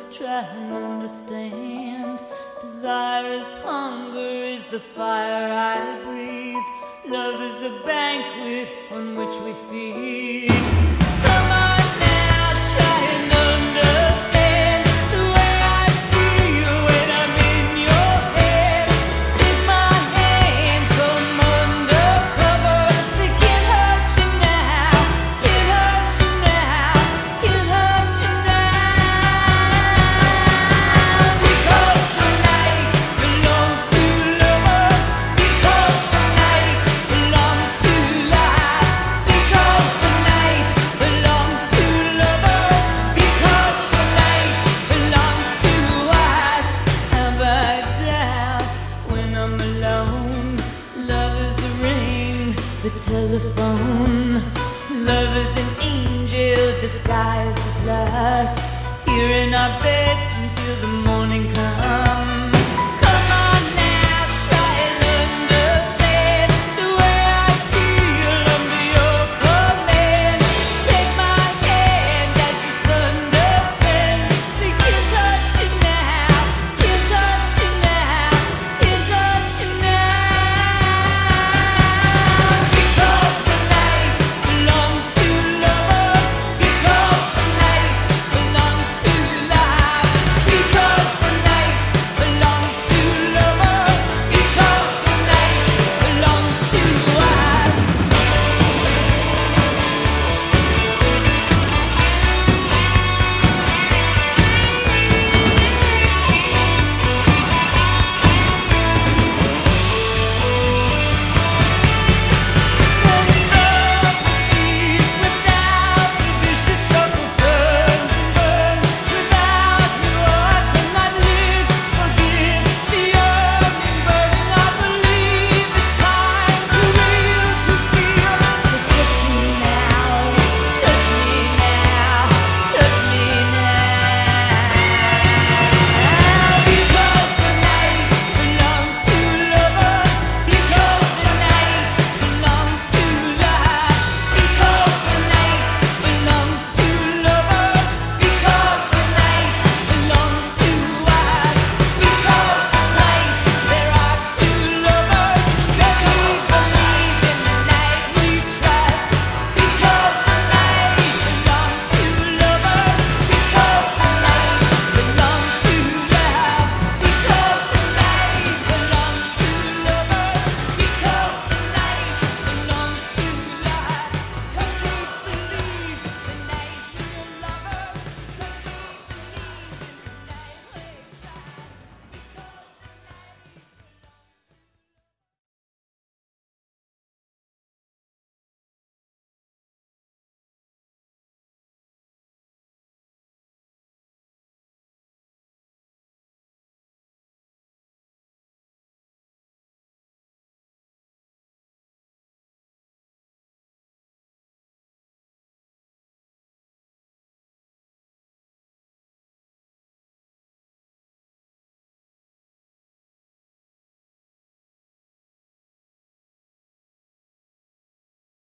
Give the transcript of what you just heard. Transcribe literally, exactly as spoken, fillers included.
try and understand. Desire is hunger, is the fire I breathe. Love is a banquet on which we feed. Come on now, try and understand the way I feel when I'm in your head. Take my hand from undercover. They can't hurt you now, can't hurt you now, can't hurt you now. Because the night belongs to lovers. Because the night belongs to life. Because the night belongs to lovers. Because the night belongs to us. Have I doubt when I'm alone? Love is the ring, the telephone. Love is an angel disguised as lust. Here in our bed until the morning comes.